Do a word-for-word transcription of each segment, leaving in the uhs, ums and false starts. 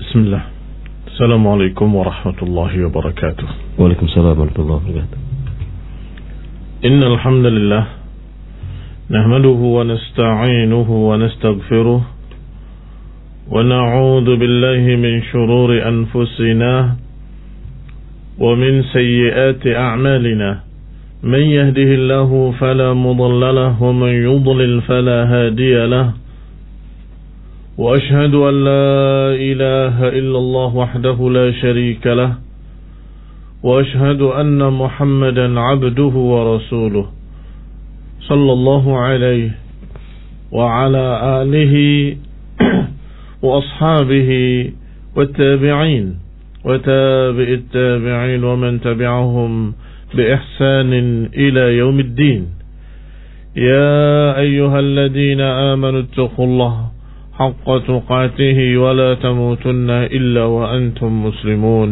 Bismillah. Assalamualaikum warahmatullahi wabarakatuh. Waalaikumsalam warahmatullahi wabarakatuh. Innal hamdalillah nahmaduhu wa nasta'inuhu wa nastaghfiruh wa na'udzu billahi min shururi anfusina wa min sayyiati a'malina. Man yahdihillahu fala mudilla lahu wa man yudlil fala hadiya lahu. وأشهد أن لا إله إلا الله وحده لا شريك له وأشهد أن محمدا عبده ورسوله صلى الله عليه وعلى آله وأصحابه والتابعين وتابع التابعين ومن تبعهم بإحسان إلى يوم الدين. يا أيها الذين آمنوا اتقوا الله حق تقاته ولا تموتن إلا وأنتم مسلمون.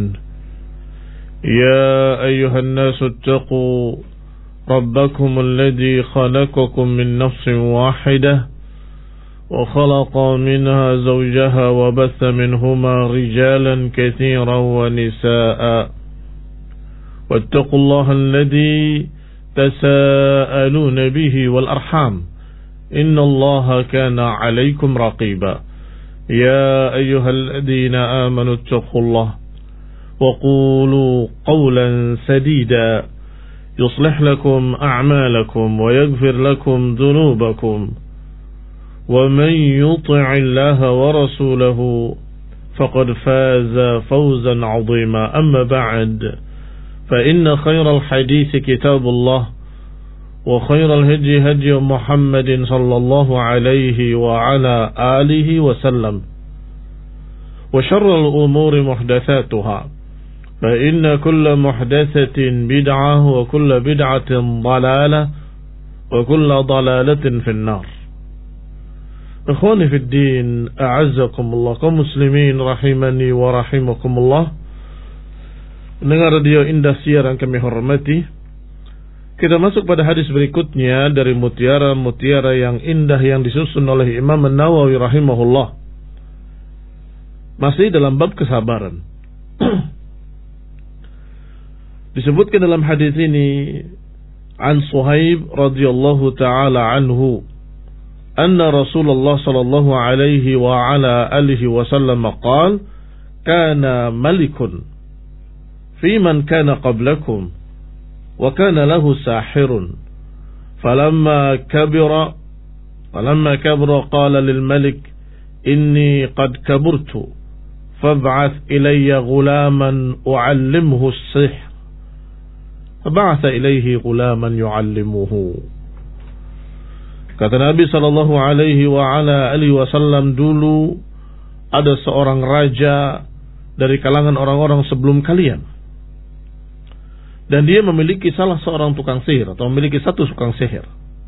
يا أيها الناس اتقوا ربكم الذي خلقكم من نفس واحدة وخلق منها زوجها وبث منهما رجالا كثيرا ونساء واتقوا الله الذي تساءلون به والأرحام إن الله كان عليكم رقيبا. يا أيها الذين آمنوا اتقوا الله وقولوا قولا سديدا يصلح لكم أعمالكم ويغفر لكم ذنوبكم ومن يطع الله ورسوله فقد فاز فوزا عظيما. أما بعد فإن خير الحديث كتاب الله وخير الهدي هدي محمد صلى الله عليه وعلى آله وسلم وشر الأمور محدثاتها فإن كل محدثة بدعة وكل بدعة ضلالة وكل ضلالة في النار. إخواني في الدين أعزكم الله كمسلمين rahimani wa rahimakumullah. Pendengar radio Indah Siar yang kami hormati, kita masuk pada hadis berikutnya dari mutiara-mutiara yang indah yang disusun oleh Imam An-Nawawi rahimahullah. Masih dalam bab kesabaran. Disebutkan dalam hadis ini an Suhaib radhiyallahu taala anhu anna Rasulullah sallallahu alaihi wa ala alihi wasallam qala kana malikun fi man kana qablakum وكان له ساحر فلما كبر فلما كبر قال للملك إني قد كبرت فابعث إلي غلاما أعلمه السحر فبعث إليه غلاما يعلمه. Kata Nabi sallallahu alaihi wa ala alihi wasallam, dulu ada seorang raja dari kalangan orang-orang sebelum kalian, dan dia memiliki salah seorang tukang sihir atau memiliki satu tukang sihir.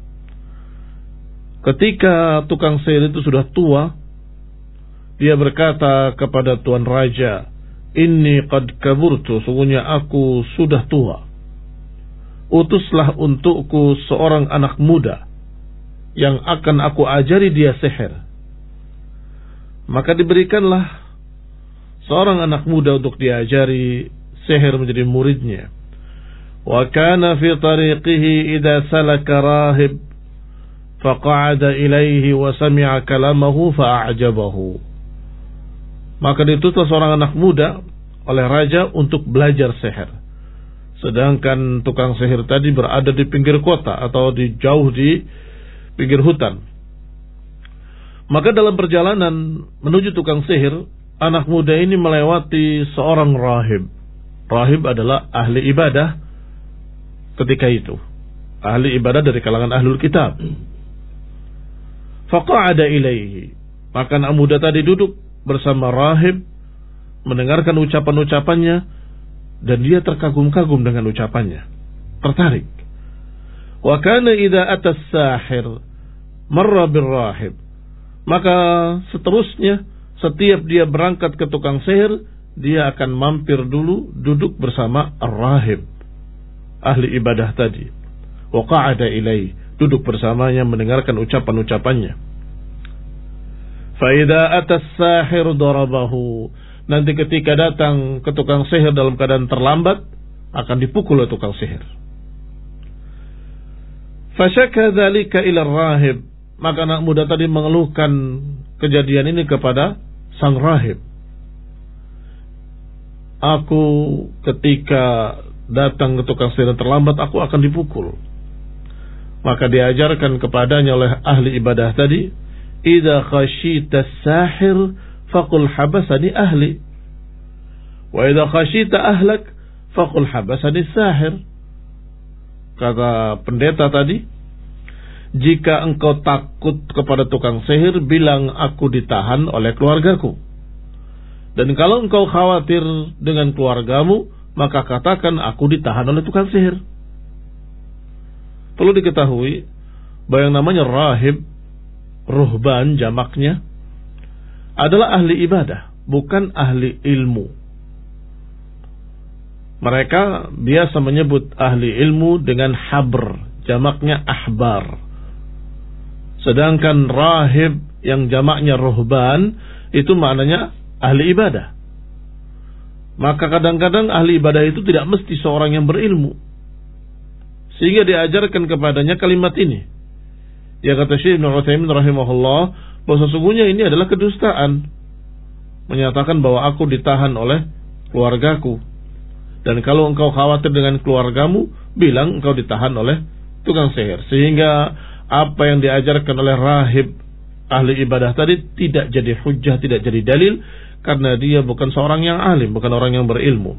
Ketika tukang sihir itu sudah tua, dia berkata kepada tuan raja, "Inni qad kaburtu, sungguhnya aku sudah tua. Utuslah untukku seorang anak muda yang akan aku ajari dia sihir." Maka diberikanlah seorang anak muda untuk diajari sihir menjadi muridnya. وكان في طريقه إذا سلك راهب فقعد إليه وسمع كلامه فأعجبه. Maka diutuslah seorang anak muda oleh raja untuk belajar sihir, sedangkan tukang sihir tadi berada di pinggir kota atau di jauh di pinggir hutan. Maka dalam perjalanan menuju tukang sihir, anak muda ini melewati seorang rahib. Rahib adalah ahli ibadah ketika itu, ahli ibadah dari kalangan ahlul kitab. Faqa'ada ilaihi, maka anak muda tadi duduk bersama rahib, mendengarkan ucapan-ucapannya, dan dia terkagum-kagum dengan ucapannya, tertarik. Wa kana idza atas sahir marra birrahib, maka seterusnya setiap dia berangkat ke tukang sihir, dia akan mampir dulu duduk bersama ar-rahib, ahli ibadah tadi. Wa qa'ada ilaihi, duduk bersamanya mendengarkan ucapan-ucapannya. Fa idza atas sahir darabahu, nanti ketika datang ke tukang sihir dalam keadaan terlambat, akan dipukul oleh tukang sihir. Fasyaka dzalika ila rahib, maka anak muda tadi mengeluhkan kejadian ini kepada sang rahib. Aku ketika datang ke tukang sihir terlambat, aku akan dipukul. Maka diajarkan kepadanya oleh ahli ibadah tadi, idza khashita sahir faqul habasani ahli, wa idza khashita ahlak faqul habasani sahir. Kata pendeta tadi, jika engkau takut kepada tukang sihir, bilang aku ditahan oleh keluargaku. Dan kalau engkau khawatir dengan keluargamu, maka katakan aku ditahan oleh tukang sihir. Perlu diketahui bahwa yang namanya rahib, ruhban jamaknya, adalah ahli ibadah, bukan ahli ilmu. Mereka biasa menyebut ahli ilmu dengan habr, jamaknya ahbar. Sedangkan rahib yang jamaknya ruhban, itu maknanya ahli ibadah. Maka kadang-kadang ahli ibadah itu tidak mesti seorang yang berilmu, sehingga diajarkan kepadanya kalimat ini. Ya, kata Syekh Ibnu Utsaimin rahimahullah, bahwa sesungguhnya ini adalah kedustaan, menyatakan bahwa aku ditahan oleh keluargaku. Dan kalau engkau khawatir dengan keluargamu, bilang engkau ditahan oleh tukang sihir. Sehingga apa yang diajarkan oleh rahib ahli ibadah tadi tidak jadi hujjah, tidak jadi dalil, karena dia bukan seorang yang alim, bukan orang yang berilmu.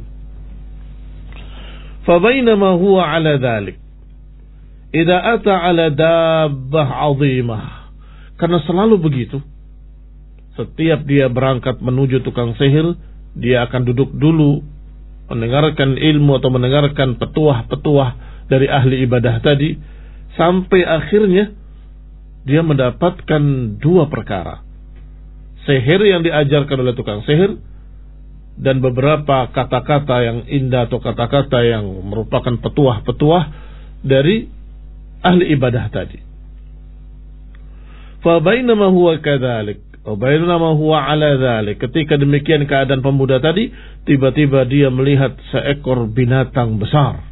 Fa bainama huwa ala dzalik, idza ata ala dabbah 'azimah, karena selalu begitu. Setiap dia berangkat menuju tukang sihir, dia akan duduk dulu mendengarkan ilmu atau mendengarkan petuah-petuah dari ahli ibadah tadi, sampai akhirnya dia mendapatkan dua perkara: sihir yang diajarkan oleh tukang sihir, dan beberapa kata-kata yang indah atau kata-kata yang merupakan petuah-petuah dari ahli ibadah tadi. Fa bainama huwa kadzalik, wa bainama huwa ala dzalik, ketika demikian keadaan pemuda tadi, tiba-tiba dia melihat seekor binatang besar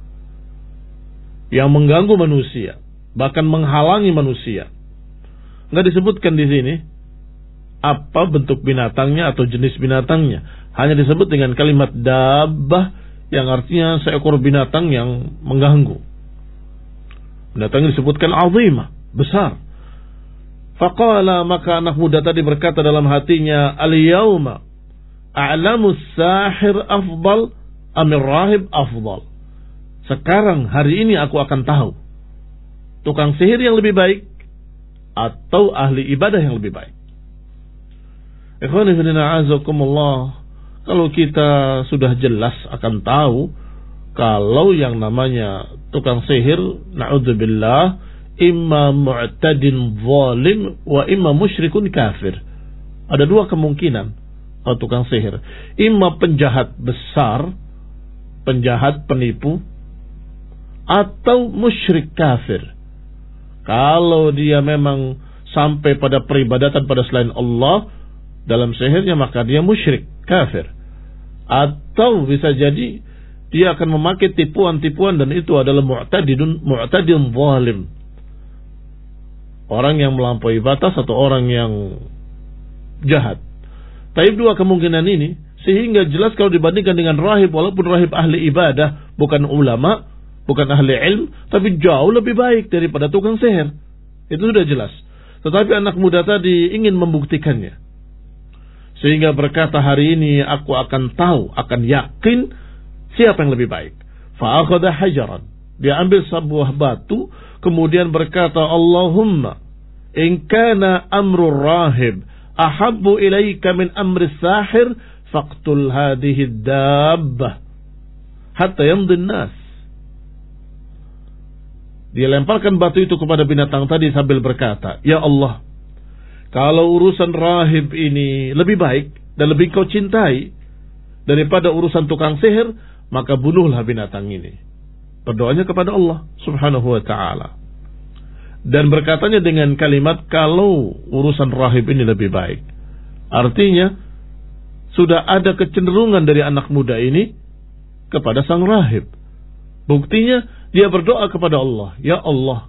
yang mengganggu manusia, bahkan menghalangi manusia. Enggak disebutkan di sini apa bentuk binatangnya atau jenis binatangnya, hanya disebut dengan kalimat dabbah, yang artinya seekor binatang yang mengganggu. Binatangnya disebutkan azimah, besar. Faqala, maka anak muda tadi berkata dalam hatinya, al-yawma a'lamu sahir afdal amir rahib afdal. Sekarang, hari ini aku akan tahu tukang sihir yang lebih baik atau ahli ibadah yang lebih baik. Ikhwani fillah azakumullah, kalau kita sudah jelas akan tahu kalau yang namanya tukang sihir, na'udzubillah, imma mu'tadin zalim wa imma musyrikun kafir. Ada dua kemungkinan kalau tukang sihir: imma penjahat besar, penjahat penipu, atau musyrik kafir. Kalau dia memang sampai pada peribadatan pada selain Allah dalam sihirnya, maka dia musyrik kafir. Atau bisa jadi dia akan memakai tipuan-tipuan, dan itu adalah mu'tadidun mu'tadin zalim, orang yang melampaui batas atau orang yang jahat. Tapi dua kemungkinan ini, sehingga jelas kalau dibandingkan dengan rahib, walaupun rahib ahli ibadah, bukan ulama, bukan ahli ilm, tapi jauh lebih baik daripada tukang sihir. Itu sudah jelas. Tetapi anak muda tadi ingin membuktikannya, sehingga berkata, hari ini aku akan tahu, akan yakin siapa yang lebih baik. Fa'akhadha hajaran, dia ambil sebuah batu, kemudian berkata, Allahumma in kana amru rahib ahabbu ilaika min amri sahir faqtul hadhihi dabbah hatta yamdi nas. Dia lemparkan batu itu kepada binatang tadi sambil berkata, ya Allah, kalau urusan rahib ini lebih baik dan lebih kau cintai daripada urusan tukang sihir, maka bunuhlah binatang ini. Berdoanya kepada Allah subhanahu wa ta'ala, dan berkatanya dengan kalimat kalau urusan rahib ini lebih baik. Artinya sudah ada kecenderungan dari anak muda ini kepada sang rahib. Buktinya dia berdoa kepada Allah, ya Allah,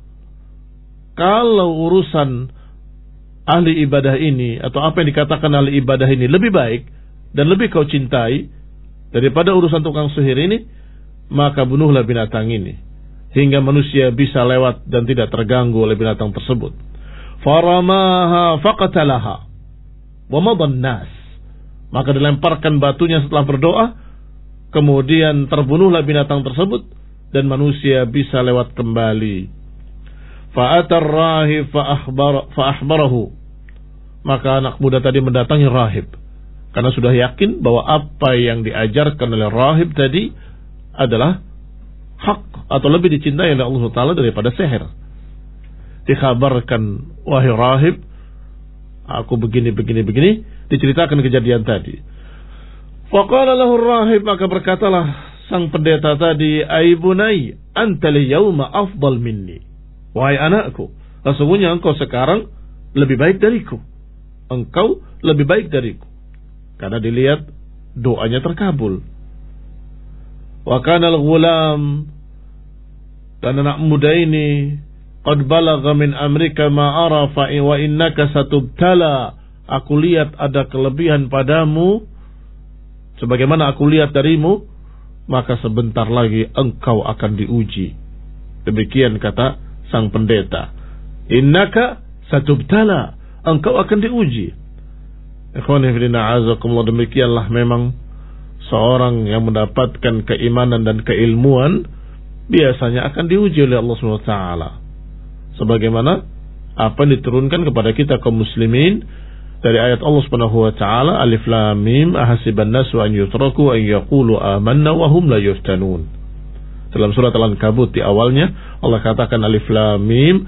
kalau urusan ahli ibadah ini atau apa yang dikatakan ahli ibadah ini lebih baik dan lebih kau cintai daripada urusan tukang sihir ini, maka bunuhlah binatang ini hingga manusia bisa lewat dan tidak terganggu oleh binatang tersebut. Faramaha faqatalaha wa madan nas. Maka dilemparkan batunya setelah berdoa, kemudian terbunuhlah binatang tersebut dan manusia bisa lewat kembali. Fa'atar rahib fa'ahbarahu. Maka anak muda tadi mendatangi rahib karena sudah yakin bahwa apa yang diajarkan oleh rahib tadi adalah hak atau lebih dicintai oleh Allah Ta'ala daripada sihir. Dikhabarkan, wahai rahib, aku begini, begini, begini, diceritakan kejadian tadi. Faqala lahu rahib, maka berkatalah sang pendeta tadi, ai bunai, anta liyawma afdal minni. Wahai anakku, sesungguhnya engkau sekarang lebih baik dariku. Engkau lebih baik dariku. Karena dilihat doanya terkabul. Wa kana al-ghulam, dan anak muda ini qad balagha min amrika ma ara fa wa innaka satubtala. Aku lihat ada kelebihan padamu sebagaimana aku lihat darimu, maka sebentar lagi engkau akan diuji. Demikian kata sang pendeta. Innaka satubtala, engkau akan diuji. Ikhwani fillah azakumullah, demikianlah memang seorang yang mendapatkan keimanan dan keilmuan biasanya akan diuji oleh Allah subhanahu wa taala. Sebagaimana apa yang diturunkan kepada kita kaum muslimin dari ayat Allah Subhanahu wa taala, Alif Lam Mim, ahasiban nasu an yutraku an yaqulu amanna wa hum la yuftanun. Dalam surat Al-Ankabut di awalnya Allah katakan Alif Lam Mim,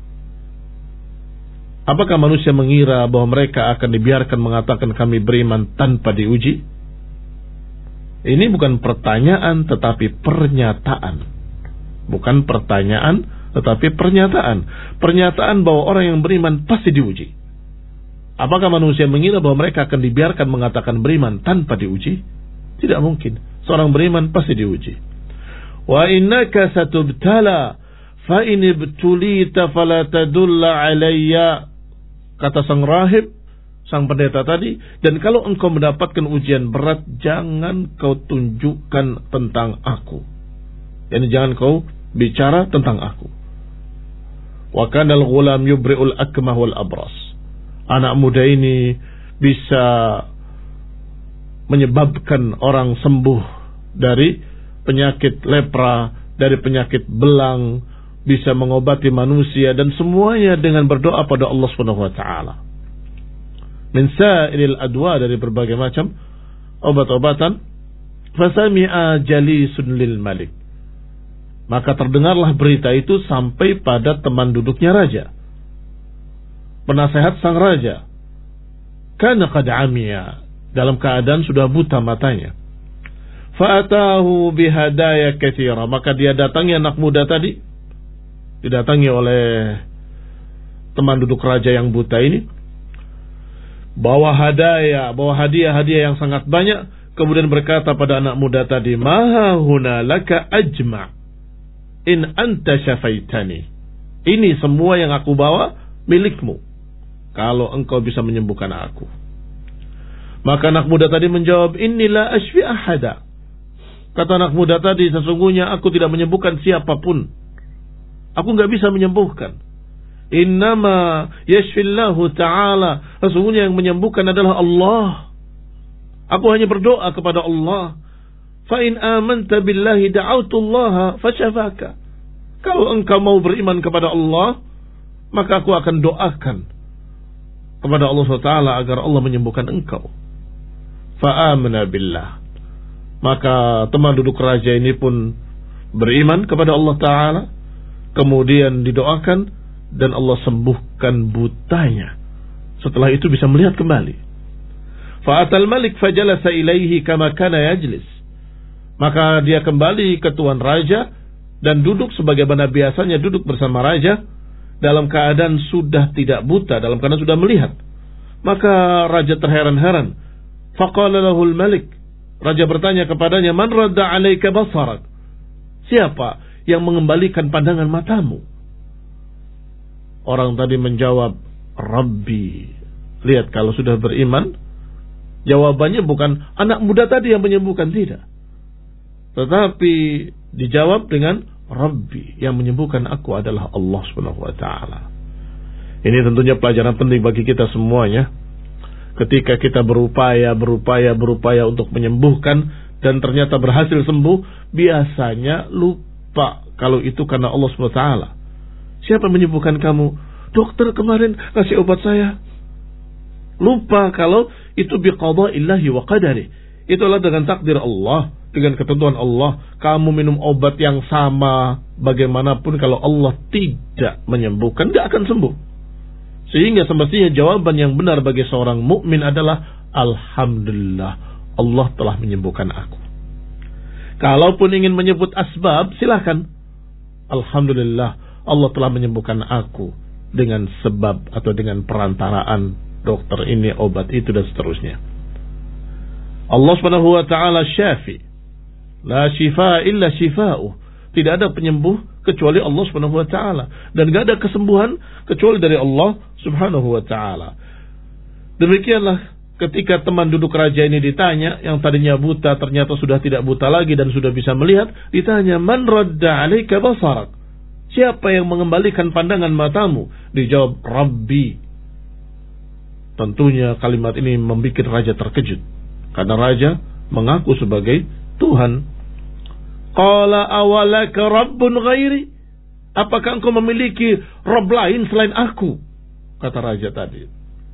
apakah manusia mengira bahwa mereka akan dibiarkan mengatakan kami beriman tanpa diuji? Ini bukan pertanyaan tetapi pernyataan. Bukan pertanyaan tetapi pernyataan. Pernyataan bahwa orang yang beriman pasti diuji. Apakah manusia mengira bahwa mereka akan dibiarkan mengatakan beriman tanpa diuji? Tidak mungkin. Seorang beriman pasti diuji. Wa innaka satubtala fa in ibtulita fala tadulla alayya. Kata sang rahib, sang pendeta tadi, dan kalau engkau mendapatkan ujian berat, jangan kau tunjukkan tentang aku. Yani jangan kau bicara tentang aku. Wa kana al-ghulam yubri'ul akmah wal abras. Anak muda ini bisa menyebabkan orang sembuh dari penyakit lepra, dari penyakit belang, bisa mengobati manusia, dan semuanya dengan berdoa pada Allah Subhanahu wa taala. Min sa'iril adwa, dari berbagai macam obat-obatan. Fasami'a jalisun lil malik. Maka terdengarlah berita itu sampai pada teman duduknya raja, penasehat sang raja. Kana qad amiya, dalam keadaan sudah buta matanya. Fa'atahu bihadaya katsira, maka dia datangi anak muda tadi, didatangi oleh teman duduk raja yang buta ini, bawa hadaya, bawa hadiah-hadiah yang sangat banyak. Kemudian berkata pada anak muda tadi, maha huna laka ajma' in anta syafaitani. Ini semua yang aku bawa milikmu kalau engkau bisa menyembuhkan aku. Maka anak muda tadi menjawab, inilah ashfi ahada. Kata anak muda tadi, sesungguhnya aku tidak menyembuhkan siapapun. Aku nggak bisa menyembuhkan. Innama yashfillahu ta'ala. Sesungguhnya yang menyembuhkan adalah Allah. Aku hanya berdoa kepada Allah. Fa in amanta billahi da'autullaha fashafaka. Kalau engkau mau beriman kepada Allah, maka aku akan doakan kepada Allah subhanahu wa taala agar Allah menyembuhkan engkau. Fa amana billah. Maka teman duduk raja ini pun beriman kepada Allah Ta'ala. Kemudian didoakan dan Allah sembuhkan butanya. Setelah itu bisa melihat kembali. Fa'atal malik fajalasa ilaihi kama kana yajlis. Maka dia kembali ke tuan raja dan duduk sebagaimana biasanya duduk bersama raja, dalam keadaan sudah tidak buta, dalam keadaan sudah melihat. Maka raja terheran-heran. Faqala lahul malik. Raja bertanya kepadanya, man radda alaika basarak? Siapa yang mengembalikan pandangan matamu? Orang tadi menjawab, Rabbi. Lihat, kalau sudah beriman, jawabannya bukan anak muda tadi yang menyembuhkan, tidak. Tetapi dijawab dengan Rabbi, yang menyembuhkan aku adalah Allah Subhanahu wa taala. Ini tentunya pelajaran penting bagi kita semuanya. Ketika kita berupaya, berupaya, berupaya untuk menyembuhkan dan ternyata berhasil sembuh, biasanya lupa kalau itu karena Allah Subhanahu wa taala. Siapa menyembuhkan kamu? Dokter kemarin kasih obat saya. Lupa kalau itu biqada'illahi wa qadari. Itulah dengan takdir Allah, dengan ketentuan Allah. Kamu minum obat yang sama, bagaimanapun kalau Allah tidak menyembuhkan, tidak akan sembuh. Sehingga semestinya jawaban yang benar bagi seorang mukmin adalah Alhamdulillah, Allah telah menyembuhkan aku. Kalaupun ingin menyebut asbab, silakan. Alhamdulillah, Allah telah menyembuhkan aku dengan sebab atau dengan perantaraan dokter ini, obat itu, dan seterusnya. Allah Subhanahu wa taala syafi. La shifa illa shifa'u. Tidak ada penyembuh kecuali Allah Subhanahu wa taala, dan tidak ada kesembuhan kecuali dari Allah Subhanahu wa taala. Demikianlah ketika teman duduk raja ini ditanya, yang tadinya buta ternyata sudah tidak buta lagi dan sudah bisa melihat, ditanya, man radda alaika basarak? Siapa yang mengembalikan pandangan matamu? Dijawab, Rabbi. Tentunya kalimat ini membuat raja terkejut, karena raja mengaku sebagai Tuhan. Qala awalaka rabbun ghairi? Apakah engkau memiliki Rabb lain selain aku? Kata raja tadi.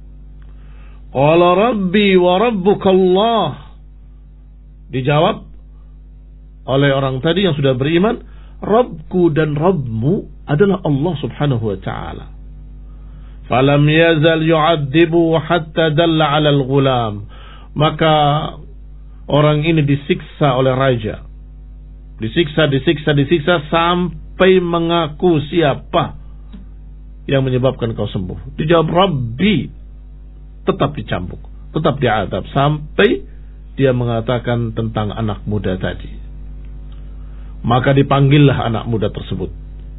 Qala rabbi wa rabbuka Allah. Dijawab oleh orang tadi yang sudah beriman, Rabbku dan Rabbmu adalah Allah Subhanahu wa ta'ala. Falam yazal yu'adzibu hatta dalla 'ala al-ghulam. Maka orang ini disiksa oleh raja. Disiksa, disiksa, disiksa sampai mengaku siapa yang menyebabkan kau sembuh. Dijawab Rabbi, tetap dicambuk, tetap diadab sampai dia mengatakan tentang anak muda tadi. Maka dipanggillah anak muda tersebut.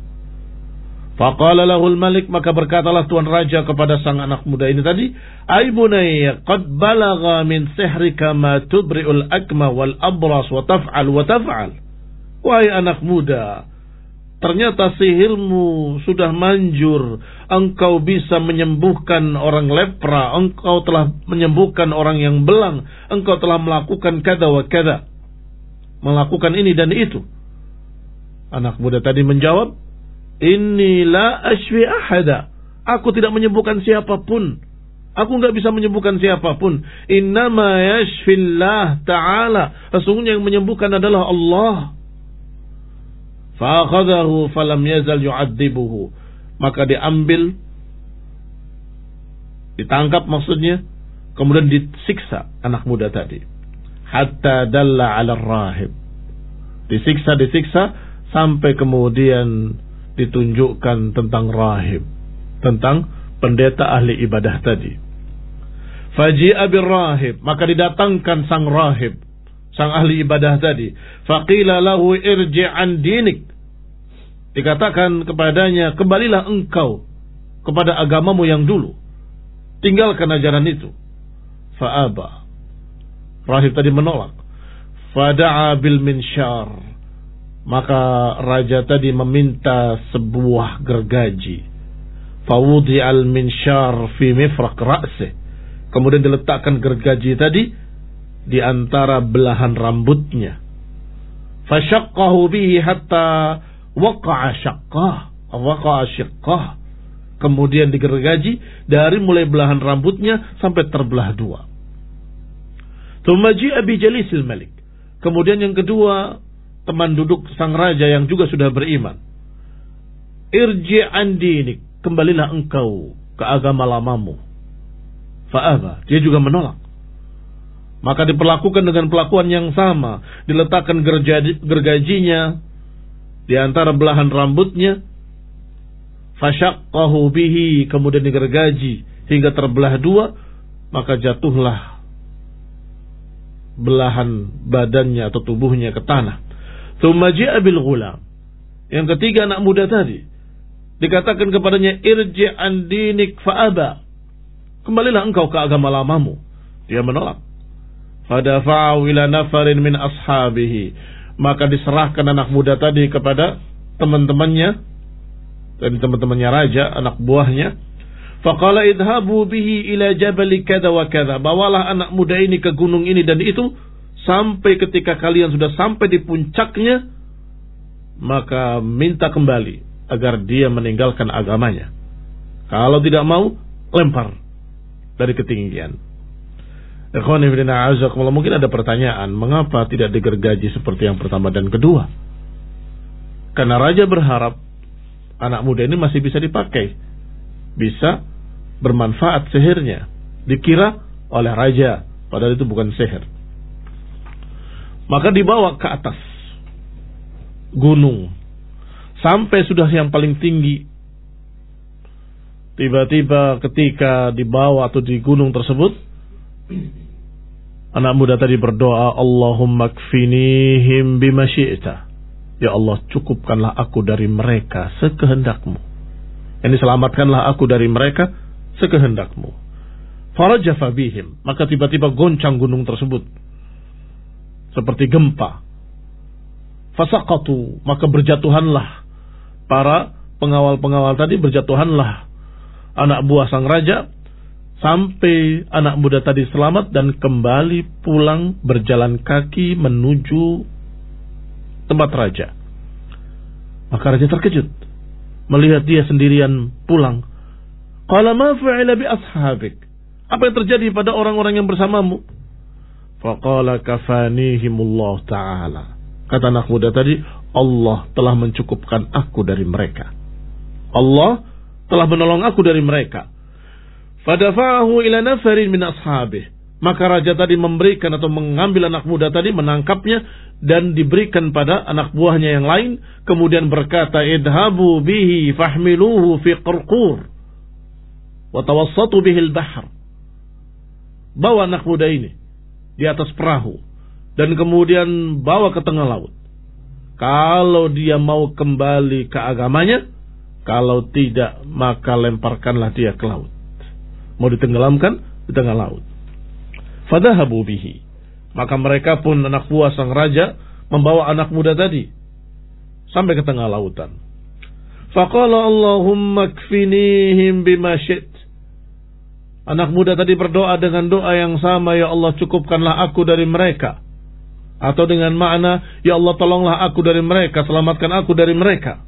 Faqala lahul malik, maka berkatalah tuan raja kepada sang anak muda ini tadi, ay bunayya qad balagha min sihrika ma tubri'ul akma wal abras wa taf'al wa taf'al. Wahai anak muda, ternyata sihirmu sudah manjur. Engkau bisa menyembuhkan orang lepra, engkau telah menyembuhkan orang yang belang, engkau telah melakukan kada wa kada, melakukan ini dan itu. Anak muda tadi menjawab, Inni la ashfi ahada. Aku tidak menyembuhkan siapapun. Aku enggak bisa menyembuhkan siapapun. Innama yashfillah ta'ala. Sesungguhnya yang menyembuhkan adalah Allah. Fa'akhadahu falam yazal yu'adzibuhu. Maka diambil, ditangkap maksudnya, kemudian disiksa anak muda tadi. Hatta dalla 'ala rahib. Disiksa, disiksa sampai kemudian ditunjukkan tentang rahib, tentang pendeta ahli ibadah tadi. Faji'a bir rahib, maka didatangkan sang rahib, sang ahli ibadah tadi. Faqila lahu irji' an dinik. Dikatakan kepadanya, kembalilah engkau kepada agamamu yang dulu, tinggalkan ajaran itu. Fa'aba. Rahib tadi menolak. Fada'a bil minsyar. Maka raja tadi meminta sebuah gergaji. Fawudi al minsyar fi mifraq ra'sih. Kemudian diletakkan gergaji tadi di antara belahan rambutnya. Fasyaqqahu bihi hatta waqa'a syaqqah, waqa'a syaqqah. Kemudian digergaji dari mulai belahan rambutnya sampai terbelah dua. Tsumma ji'a bi jalisil malik. Kemudian yang kedua, teman duduk sang raja yang juga sudah beriman. Irji' an dinik, kembalilah engkau ke agama lamamu. Fa'aba, dia juga menolak. Maka diperlakukan dengan perlakuan yang sama. Diletakkan gergaji, gergajinya di antara belahan rambutnya. Fasyaqqahu bihi, kemudian digergaji hingga terbelah dua. Maka jatuhlah belahan badannya atau tubuhnya ke tanah. Tsumma ji'a bil ghulam. Yang ketiga anak muda tadi dikatakan kepadanya irji' an dinik fa'aba. Kembalilah engkau ke agama lamamu. Dia menolak. Fadafa'u ila nafarin min ashabihi. Maka diserahkan anak muda tadi kepada teman-temannya, dan teman-temannya raja, anak buahnya. Faqala idhabu bihi ila jabali kada wa kada. Bawalah anak muda ini ke gunung ini dan itu, sampai ketika kalian sudah sampai di puncaknya, maka minta kembali agar dia meninggalkan agamanya. Kalau tidak mau, lempar dari ketinggian. Ikhwan fillah a'azakumullah, mungkin ada pertanyaan, mengapa tidak digergaji seperti yang pertama dan kedua? Karena raja berharap anak muda ini masih bisa dipakai, bisa bermanfaat sihirnya, dikira oleh raja, padahal itu bukan sihir. Maka dibawa ke atas gunung sampai sudah yang paling tinggi. Tiba-tiba ketika dibawa atau di gunung tersebut, anak muda tadi berdoa, Allahumma kfinihim bima syi'ta. Ya Allah, cukupkanlah aku dari mereka sekehendakmu. Yani selamatkanlah aku dari mereka sekehendakmu. Farajafa bihim. Maka tiba-tiba goncang gunung tersebut seperti gempa. Fasaqatu. Maka berjatuhanlah para pengawal-pengawal tadi, berjatuhanlah anak buah sang raja, sampai anak muda tadi selamat dan kembali pulang berjalan kaki menuju tempat raja. Maka raja terkejut melihat dia sendirian pulang. Qala ma fa'ila bi ashabik? Apa yang terjadi pada orang-orang yang bersamamu? Faqala kafanihimullah ta'ala. Kata anak muda tadi, Allah telah mencukupkan aku dari mereka. Allah telah menolong aku dari mereka. Fadafa'ahu ila nafarin min ashabih. Maka raja tadi memberikan atau mengambil anak muda tadi, menangkapnya dan diberikan pada anak buahnya yang lain. Kemudian berkata, idhabu bihi fahmiluhu fi qurqur wa tawassatu bihil bahr. Bawa anak muda ini di atas perahu dan kemudian bawa ke tengah laut. Kalau dia mau kembali ke agamanya, kalau tidak maka lemparkanlah dia ke laut. Mau ditenggelamkan di tengah laut. Fadahabu bihi. Maka mereka pun anak buah sang raja membawa anak muda tadi sampai ke tengah lautan. Faqala Allahumma kfinihim bima syi't. Anak muda tadi berdoa dengan doa yang sama, ya Allah cukupkanlah aku dari mereka. Atau dengan makna, ya Allah tolonglah aku dari mereka, selamatkan aku dari mereka.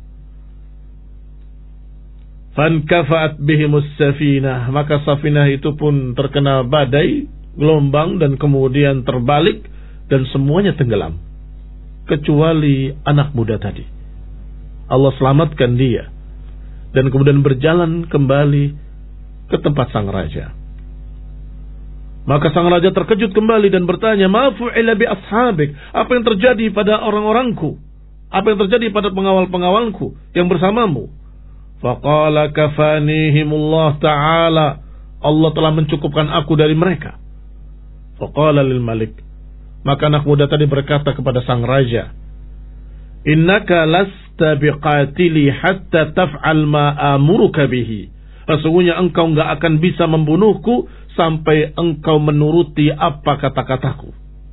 Fankafa'at bihimus safinah. Maka safinah itu pun terkena badai, gelombang, dan kemudian terbalik, dan semuanya tenggelam kecuali anak muda tadi. Allah selamatkan dia dan kemudian berjalan kembali ke tempat sang raja. Maka sang raja terkejut kembali dan bertanya, ma fu'ila bi ashabik? Apa yang terjadi pada orang-orangku? Apa yang terjadi pada pengawal-pengawalku yang bersamamu? Faqala kafanihimullah ta'ala. Allah telah mencukupkan aku dari mereka. Faqala lil malik. Maka anak muda tadi berkata kepada sang raja, innaka lasta biqatili hatta taf'al ma amuruka bihi. Sesungguhnya engkau enggak akan bisa membunuhku sampai engkau menuruti apa kata-kataku.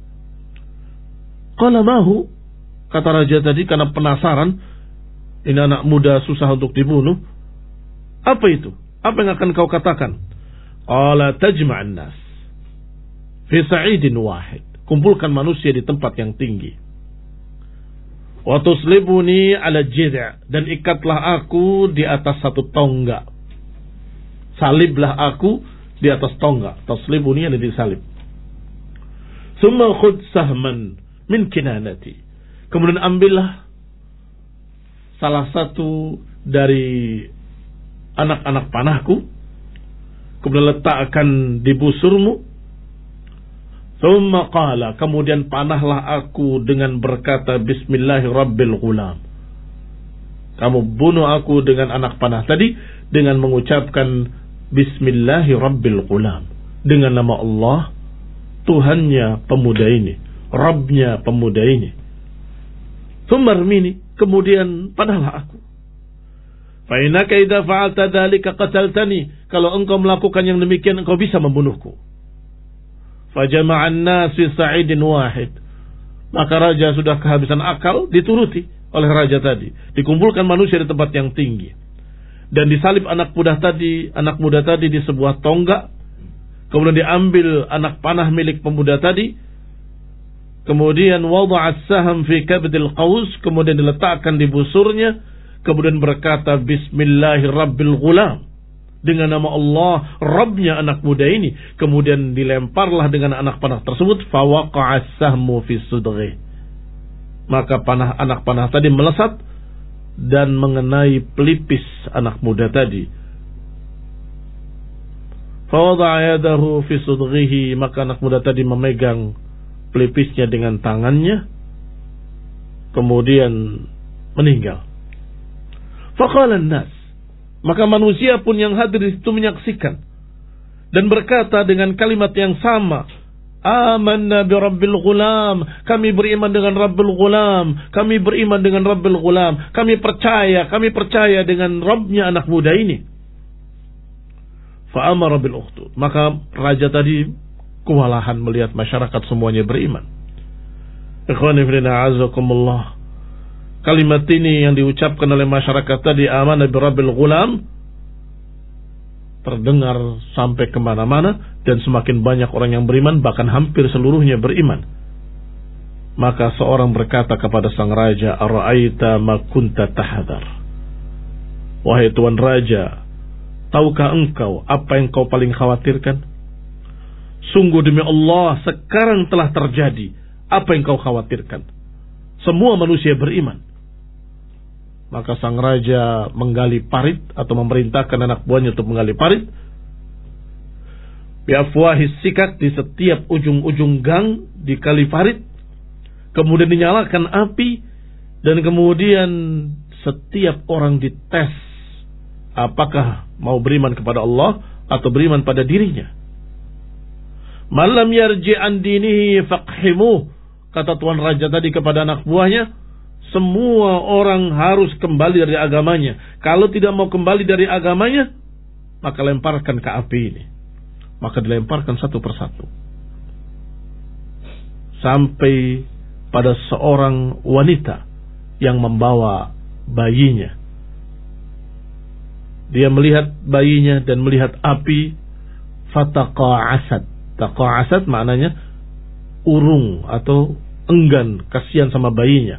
Qala mahu? Kata raja tadi karena penasaran, ini anak muda susah untuk dibunuh. Apa itu? Apa yang akan kau katakan? Qala tajma'an nas fi sa'idin wahid. Kumpulkan manusia di tempat yang tinggi. Wa tuslibuni ala jid', dan ikatlah aku di atas satu tonggak. Saliblah aku di atas tonggak. Tuslibuni yang disalib. Tsumma khudh sahman min kinanati. Kemudian ambillah salah satu dari anak-anak panahku, kemudian letakkan di busurmu. Tsumma qala, kemudian panahlah aku dengan berkata Bismillahirrabbilghulam. Kamu bunuh aku dengan anak panah tadi dengan mengucapkan Bismillahirrabbilghulam, dengan nama Allah Tuhannya pemuda ini, Rabbnya pemuda ini. Thumarmini, kemudian panahlah aku. Fa innaka idza fa'alta dzalika qataltani, kalau engkau melakukan yang demikian engkau bisa membunuhku. Fa jama'an nas fi sa'idin wahid, maka raja sudah kehabisan akal, dituruti oleh raja tadi. Dikumpulkan manusia di tempat yang tinggi dan disalib anak muda tadi, anak muda tadi di sebuah tonggak. Kemudian diambil anak panah milik pemuda tadi. Kemudian wada'as saham fi kabdil qaus, kemudian diletakkan di busurnya. Kemudian berkata Bismillahirrabbil ghulam, dengan nama Allah Rabbnya anak muda ini. Kemudian dilemparlah dengan anak panah tersebut. Fawaqa'as sahmu fi sudghih, maka panah anak panah tadi melesat dan mengenai pelipis anak muda tadi. Fawada'a yadahu fi sudghihi, maka anak muda tadi memegang pelipisnya dengan tangannya, kemudian meninggal. Faqala an-nas, maka manusia pun yang hadir di situ menyaksikan dan berkata dengan kalimat yang sama, amanna bi rabbil ghulam, kami beriman dengan Rabbul Ghulam, kami beriman dengan Rabbul Ghulam, kami percaya, kami percaya dengan Rabbnya anak muda ini. Fa'amara bil ukhdud, maka raja tadi kewalahan melihat masyarakat semuanya beriman. Ikhwani fillah azakumullah, kalimat ini yang diucapkan oleh masyarakat tadi, amanah bi rabbil ghulam, terdengar sampai kemana-mana dan semakin banyak orang yang beriman, bahkan hampir seluruhnya beriman. Maka seorang berkata kepada sang raja, ara'aita ma kunta tahdhar, wahai tuan raja, tahukah engkau apa yang kau paling khawatirkan? Sungguh demi Allah, sekarang telah terjadi apa yang kau khawatirkan. Semua manusia beriman. Maka sang raja menggali parit atau memerintahkan anak buahnya untuk menggali parit. Biafwahis sikak, di setiap ujung-ujung gang dikali parit. Kemudian dinyalakan api dan kemudian setiap orang dites apakah mau beriman kepada Allah atau beriman pada dirinya. Malam yarji an dinihi faqhimuh, kata tuan raja tadi kepada anak buahnya, semua orang harus kembali dari agamanya. Kalau tidak mau kembali dari agamanya, maka lemparkan ke api ini. Maka dilemparkan satu persatu sampai pada seorang wanita yang membawa bayinya. Dia melihat bayinya dan melihat api. Fataqa'asad. Taqa'asad maknanya urung atau enggan, kasihan sama bayinya.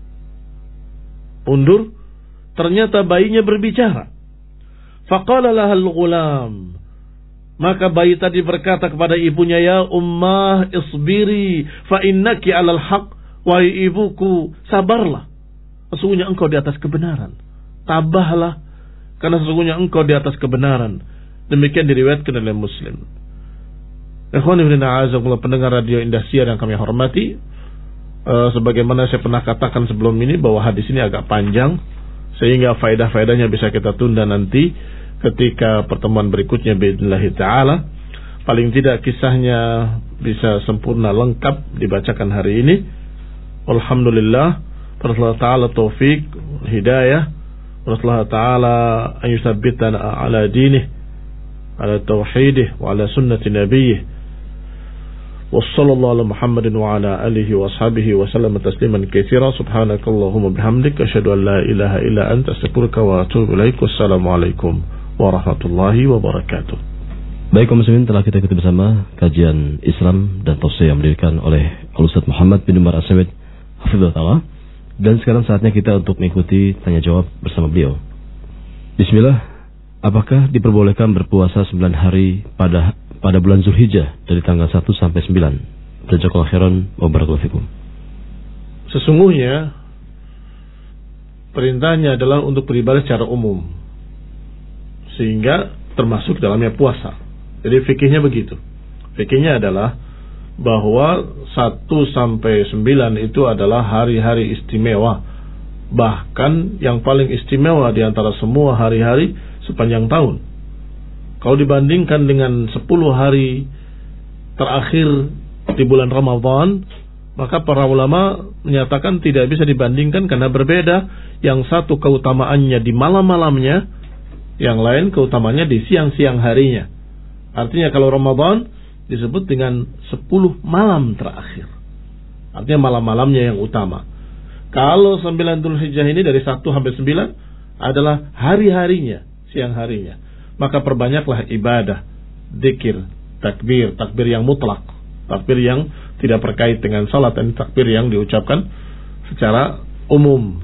Undur. Ternyata bayinya berbicara. Faqala lahal ghulam, maka bayi tadi berkata kepada ibunya, ya ummah isbiri fa innaki alal haq, wahai ibuku sabarlah, sesungguhnya engkau di atas kebenaran. Tabahlah, karena sesungguhnya engkau di atas kebenaran. Demikian diriwayatkan oleh Muslim. Ikhwani fillah azakumullah, pendengar radio Indah Siar yang kami hormati, uh, sebagaimana saya pernah katakan sebelum ini bahwa hadis ini agak panjang, sehingga faedah-faedahnya bisa kita tunda nanti ketika pertemuan berikutnya biidznillah taala. Paling tidak kisahnya bisa sempurna lengkap dibacakan hari ini. Alhamdulillah, Allah taala taufik hidayah, Allah taala an yuthabbitana ala dinih, ala tauhidih wa ala sunnati nabiyih. Wassallallahu ala Muhammadin wa ala alihi wa ashabihi wa sallam tasliman katsira. Subhanakallahumma bihamdik asyhadu an la ilaha illa anta astaghfiruka wa atubu ilaik. Wassalamualaikum warahmatullahi wabarakatuh. Baik kaum muslimin, telah kita ikuti bersama kajian Islam dan tausiah yang didirikan oleh Al-Ustaz Muhammad bin Umar As-Samit hafizahullah taala. Dan sekarang saatnya kita untuk mengikuti tanya jawab bersama beliau. Bismillah. Apakah diperbolehkan berpuasa sembilan hari pada pada bulan Zulhijjah dari tanggal satu sampai sembilan? Jazakallahu khairan wa barakallahu fikum. Sesungguhnya perintahnya adalah untuk beribadah secara umum, sehingga termasuk dalamnya puasa. Jadi fikihnya begitu. Fikihnya adalah bahwa satu sampai sembilan itu adalah hari-hari istimewa, bahkan yang paling istimewa di antara semua hari-hari sepanjang tahun. Kalau dibandingkan dengan sepuluh hari terakhir di bulan Ramadan, maka para ulama menyatakan tidak bisa dibandingkan karena berbeda. Yang satu keutamaannya di malam-malamnya, yang lain keutamaannya di siang-siang harinya. Artinya kalau Ramadan disebut dengan sepuluh malam terakhir, artinya malam-malamnya yang utama. Kalau sembilan Dzulhijjah ini dari satu sampai sembilan adalah hari-harinya, siang harinya. Maka perbanyaklah ibadah, zikir, takbir, takbir yang mutlak, takbir yang tidak terkait dengan salat, dan takbir yang diucapkan secara umum.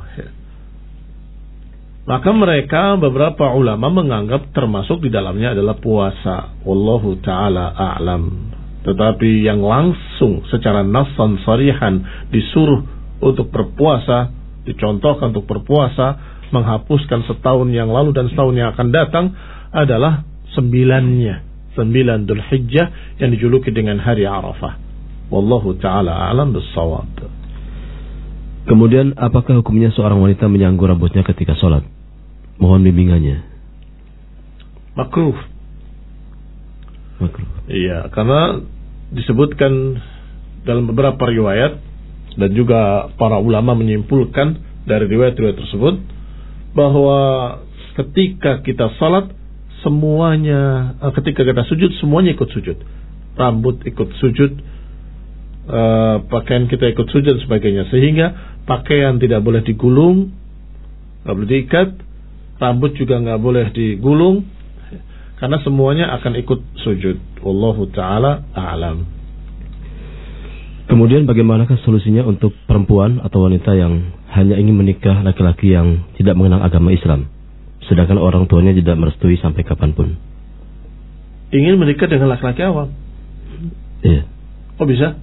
Maka mereka, beberapa ulama menganggap termasuk di dalamnya adalah puasa. Wallahu ta'ala a'lam. Tetapi yang langsung secara nassan sarihan disuruh untuk berpuasa, dicontohkan untuk berpuasa, menghapuskan setahun yang lalu dan setahun yang akan datang, adalah sembilannya, sembilan Dzulhijjah yang dijuluki dengan hari Arafah. Wallahu ta'ala a'lam bis-shawab. Kemudian, apakah hukumnya seorang wanita menyanggur rambutnya ketika sholat? Mohon bimbingannya. Makruh. Makruh. Iya, karena disebutkan dalam beberapa riwayat, dan juga para ulama menyimpulkan dari riwayat-riwayat tersebut, bahwa ketika kita sholat, semuanya, ketika kita sujud, semuanya ikut sujud. Rambut ikut sujud, uh, pakaian kita ikut sujud dan sebagainya. Sehingga pakaian tidak boleh digulung, nggak boleh diikat, rambut juga nggak boleh digulung, karena semuanya akan ikut sujud. Wallahu ta'ala a'lam. Kemudian bagaimanakah solusinya untuk perempuan atau wanita yang hanya ingin menikah laki-laki yang tidak mengenal agama Islam, sedangkan orang tuanya tidak merestui sampai kapanpun? Ingin menikah dengan laki-laki awam? Iya. Oh bisa?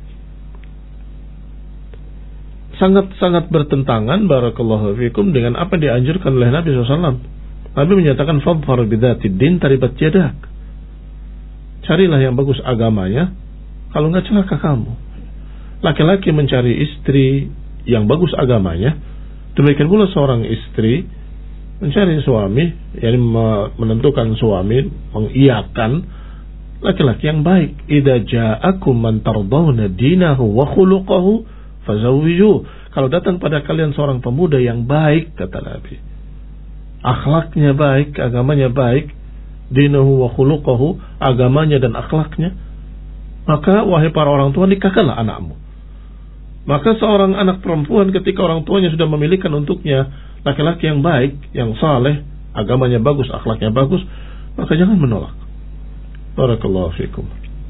Sangat-sangat bertentangan, barakallahu fikum, dengan apa yang dianjurkan oleh Nabi shallallahu alaihi wasallam. Nabi menyatakan, fadfar bidzatid din taribat yadak. Carilah yang bagus agamanya, kalau enggak celaka kamu. Laki-laki mencari istri yang bagus agamanya, demikian pula seorang istri mencari suami, yakni menentukan suami, mengiyakan laki-laki yang baik. Idza ja'akum man tardawna dinahu wa khuluquhu fazawwijuh. Kalau datang pada kalian seorang pemuda yang baik, kata Nabi, akhlaknya baik, agamanya baik, dinahu wa khuluquhu, agamanya dan akhlaknya, maka wahai para orang tua, nikahkanlah anakmu. Maka seorang anak perempuan ketika orang tuanya sudah memilihkan untuknya laki-laki yang baik, yang saleh, agamanya bagus, akhlaknya bagus, maka jangan menolak. Barakallahu fikum.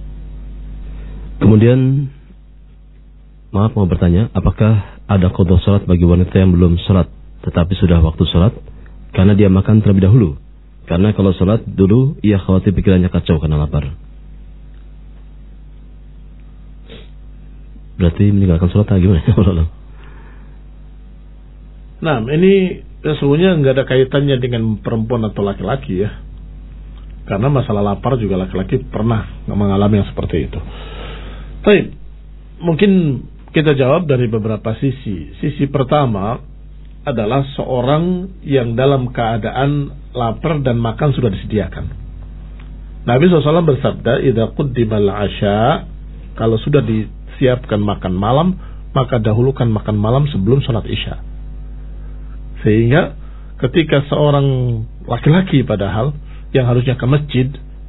Kemudian, maaf mau bertanya, apakah ada qadha salat bagi wanita yang belum salat tetapi sudah waktu salat karena dia makan terlebih dahulu? Karena kalau salat dulu ia khawatir pikirannya kacau karena lapar. Berarti meninggalkan sholat gimana? Nah, ini sesungguhnya nggak ada kaitannya dengan perempuan atau laki-laki ya. Karena masalah lapar juga laki-laki pernah mengalami yang seperti itu. Baik, mungkin kita jawab dari beberapa sisi. Sisi pertama adalah seorang yang dalam keadaan lapar dan makan sudah disediakan. Nabi shallallahu alaihi wasallam bersabda, idza quddimal asya, kalau sudah di siapkan makan malam, maka dahulukan makan malam sebelum sholat isya. Sehingga ketika seorang laki-laki padahal yang harusnya ke masjid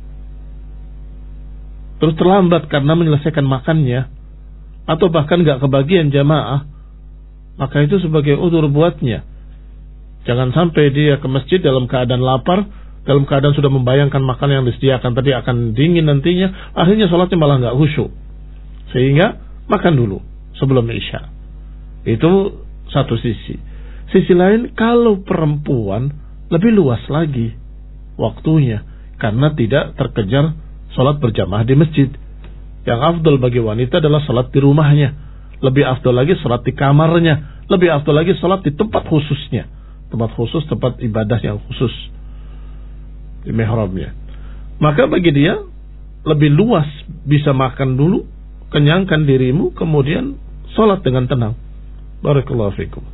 terus terlambat karena menyelesaikan makannya, atau bahkan gak kebagian jamaah, maka itu sebagai udzur buatnya. Jangan sampai dia ke masjid dalam keadaan lapar, dalam keadaan sudah membayangkan makan yang disediakan tadi akan dingin nantinya, akhirnya sholatnya malah gak khusyuk. Sehingga makan dulu sebelum isya. Itu satu sisi. Sisi lain, kalau perempuan lebih luas lagi waktunya, karena tidak terkejar sholat berjamaah di masjid. Yang afdal bagi wanita adalah sholat di rumahnya. Lebih afdal lagi sholat di kamarnya. Lebih afdal lagi sholat di tempat khususnya. Tempat khusus, tempat ibadah yang khusus, di mihrabnya. Maka bagi dia lebih luas, bisa makan dulu, kenyangkan dirimu, kemudian sholat dengan tenang. Barakallahu fikum.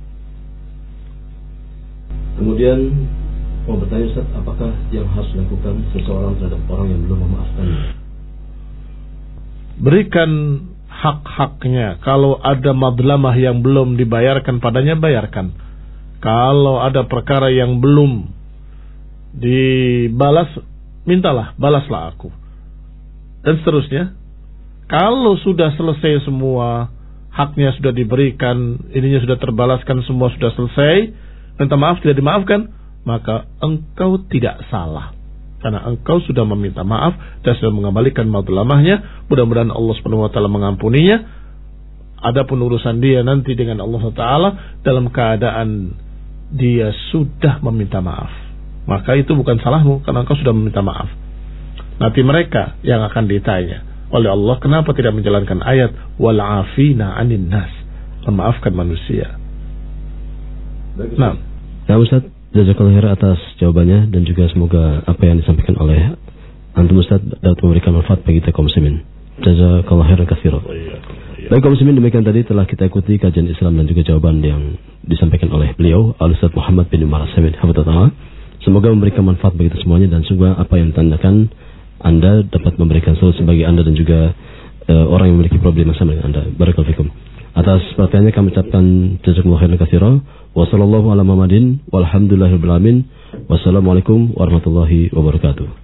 Kemudian mau bertanya Ustaz, apakah yang harus dilakukan seseorang terhadap orang yang belum memaafkannya? berikan hak-haknya. Kalau ada madlamah yang belum dibayarkan padanya, bayarkan. Kalau ada perkara yang belum dibalas, mintalah, balaslah aku. Dan seterusnya. Kalau sudah selesai semua, haknya sudah diberikan, ininya sudah terbalaskan, semua sudah selesai, minta maaf tidak dimaafkan, maka engkau tidak salah. Karena engkau sudah meminta maaf dan sudah mengembalikan madlamahnya. Mudah-mudahan Allah Subhanahu wa taala mengampuninya. Adapun urusan dia nanti dengan Allah Taala dalam keadaan dia sudah meminta maaf, maka itu bukan salahmu karena engkau sudah meminta maaf. Nanti mereka yang akan ditanya oleh Allah, kenapa tidak menjalankan ayat wal afina 'anil nas, memaafkan manusia. Nah, nah Ustaz, jazakallahu khairan atas jawabannya dan juga semoga apa yang disampaikan oleh antum Ustaz dapat memberikan manfaat bagi kita kaum muslimin. Jazakallahu khairan katsiran. Baik kaum muslimin, demikian tadi telah kita ikuti kajian Islam dan juga jawaban yang disampaikan oleh beliau Al-Ustaz Muhammad bin Umar As-Samit hafizahullah. Semoga memberikan manfaat bagi kita semuanya dan semoga apa yang ditandakan Anda dapat memberikan solusi bagi Anda dan juga uh, orang yang memiliki problem yang sama dengan Anda. Barakallahu fikum. Atas perhatiannya kami ucapkan jazakumullahu khairan katsiran. Wa sallallahu ala Muhammadin walhamdulillahirabbil alamin. Wassalamualaikum warahmatullahi wabarakatuh.